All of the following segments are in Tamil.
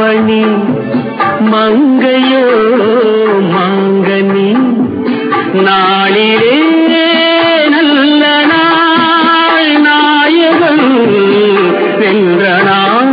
ஆவணி மங்கையோ மாங்கனி நாளிலே நல்ல நாள் நாயகன் வென்ற நாள்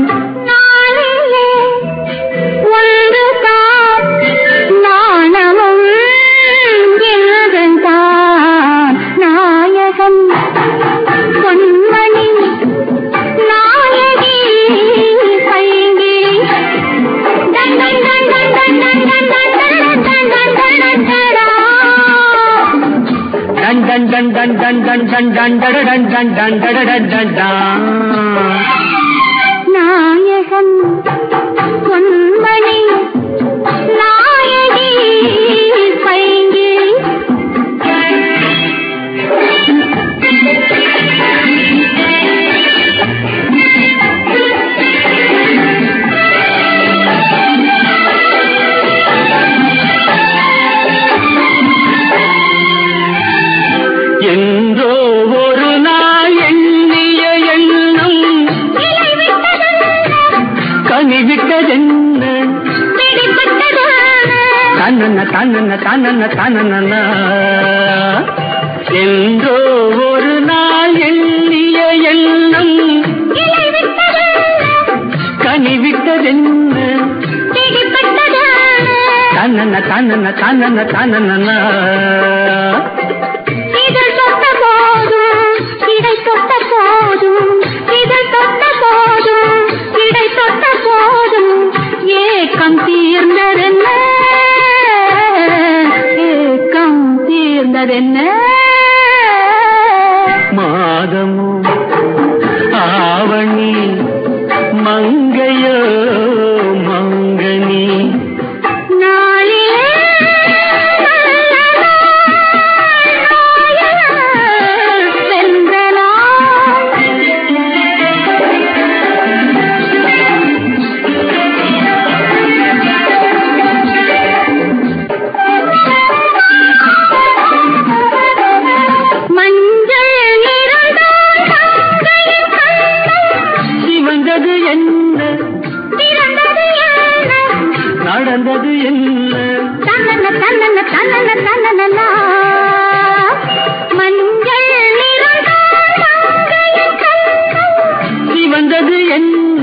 நாயகன் பொன்மணி நாயகி பைங்கிளி என்றோ ஒரு நாள் எண்ணிய எண்ணம் கனிவிட்டதென்ன தன்னன்ன தன்னன்ன தன்னன்ன தன்னன்ன என்றோ ஒரு நாள் எண்ணிய எண்ணம் கனிவிட்டதென்ன தன்னன்ன தன்னன்ன தன்னன்ன தன்னன்ன ஏக்கம் தீர்ந்ததென்ன ஏக்கம் தீர்ந்ததென்ன மாதமோ ஆவணி மங்கையோ மங்கனி நடந்தது என்ன தன்னன்ன தன்னன்ன தன்னன்ன தன்னன்ன மஞ்சள் வந்தது என்ன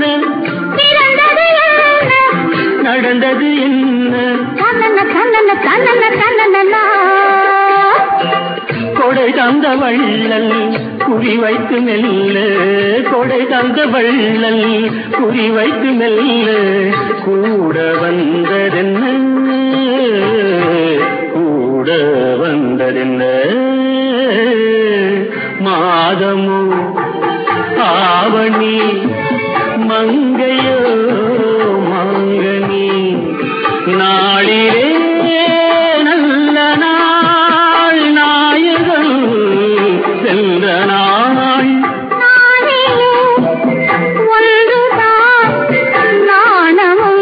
நடந்தது என்ன தன்னன்ன தன்னன்ன தன்னன்ன தன்னன்ன கொடை தந்த வள்ளல் குறி வைத்து மெல்ல கொடை தந்த வள்ளல் குறி வைத்து மெல்ல கூட வந்ததென்ன கூட வந்ததென்ன மாதமோ ஆவணி மங்கையோ மாங்கனி நாளிலே நல்ல நாள் நாயகன் சென்ற நாள் ஒன்றுதான் நாணமும்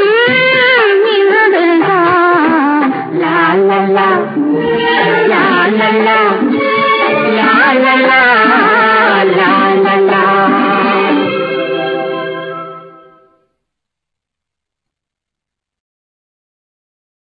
நின்றுதான் லா லா லா லா லா